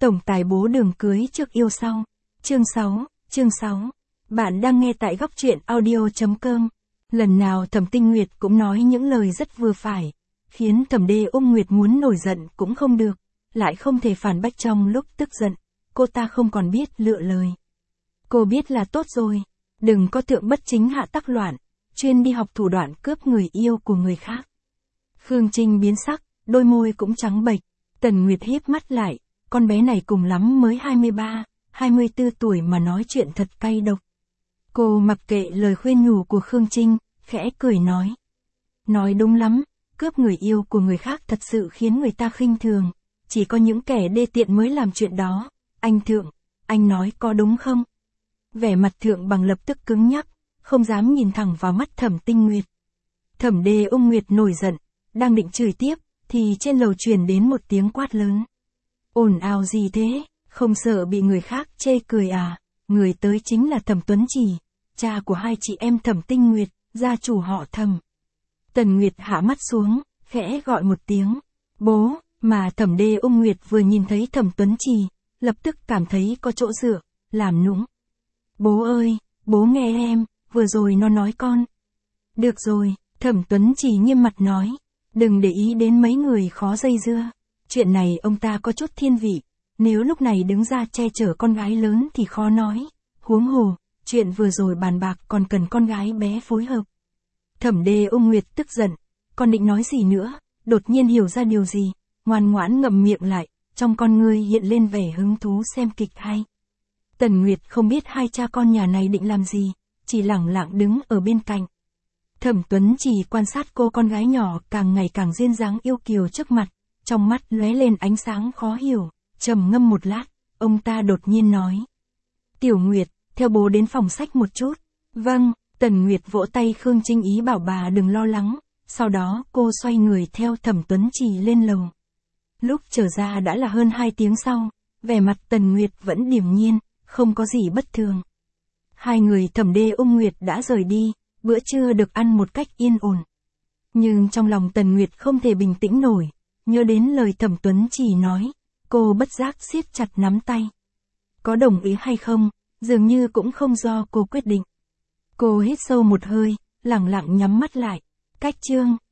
Tổng tài bố đường cưới trước yêu sau. Chương 6. Bạn đang nghe tại góc truyện audio.com. Lần nào Thẩm Tinh Nguyệt cũng nói những lời rất vừa phải, khiến Thẩm Đê Nguyệt muốn nổi giận cũng không được, lại không thể phản bác trong lúc tức giận, cô ta không còn biết lựa lời. Cô biết là tốt rồi, đừng có thượng bất chính hạ tắc loạn, chuyên đi học thủ đoạn cướp người yêu của người khác. Khương Trinh biến sắc, đôi môi cũng trắng bệch, Tần Nguyệt híp mắt lại, con bé này cùng lắm mới 23, 24 tuổi mà nói chuyện thật cay độc. Cô mặc kệ lời khuyên nhủ của Khương Trinh, khẽ cười nói. Nói đúng lắm, cướp người yêu của người khác thật sự khiến người ta khinh thường, chỉ có những kẻ đê tiện mới làm chuyện đó. Anh Thượng, anh nói có đúng không? Vẻ mặt Thượng Bằng lập tức cứng nhắc, không dám nhìn thẳng vào mắt Thẩm Tinh Nguyệt. Thẩm Đê Nguyệt nổi giận, đang định chửi tiếp, thì trên lầu truyền đến một tiếng quát lớn. Ồn ào gì thế, không sợ bị người khác chê cười à? Người tới chính là Thẩm Tuấn Chỉ, cha của hai chị em Thẩm Tinh Nguyệt, gia chủ họ Thẩm. Tần Nguyệt hạ mắt xuống, khẽ gọi một tiếng, bố, mà Thẩm Đê Nguyệt vừa nhìn thấy Thẩm Tuấn Chỉ, lập tức cảm thấy có chỗ dựa, làm nũng. Bố ơi, bố nghe em, vừa rồi nó nói con. Được rồi, Thẩm Tuấn Chỉ nghiêm mặt nói, đừng để ý đến mấy người khó dây dưa. Chuyện này ông ta có chút thiên vị, nếu lúc này đứng ra che chở con gái lớn thì khó nói, huống hồ, chuyện vừa rồi bàn bạc còn cần con gái bé phối hợp. Thẩm Đê Nguyệt tức giận, còn định nói gì nữa, đột nhiên hiểu ra điều gì, ngoan ngoãn ngậm miệng lại, trong con ngươi hiện lên vẻ hứng thú xem kịch hay. Tần Nguyệt không biết hai cha con nhà này định làm gì, chỉ lẳng lặng đứng ở bên cạnh. Thẩm Tuấn Chỉ quan sát cô con gái nhỏ càng ngày càng duyên dáng yêu kiều trước mặt, trong mắt lóe lên ánh sáng khó hiểu, trầm ngâm một lát, ông ta đột nhiên nói. Tiểu Nguyệt, theo bố đến phòng sách một chút. Vâng, Tần Nguyệt vỗ tay Khương Trinh ý bảo bà đừng lo lắng, sau đó cô xoay người theo Thẩm Tuấn Chỉ lên lầu. Lúc trở ra đã là hơn 2 tiếng sau, vẻ mặt Tần Nguyệt vẫn điềm nhiên, không có gì bất thường. Hai người Thẩm Đê Nguyệt đã rời đi, bữa trưa được ăn một cách yên ổn. Nhưng trong lòng Tần Nguyệt không thể bình tĩnh nổi, nhớ đến lời Thẩm Tuấn Chỉ nói, cô bất giác siết chặt nắm tay. Có đồng ý hay không, dường như cũng không do cô quyết định. Cô hít sâu một hơi, lẳng lặng nhắm mắt lại. Cách chương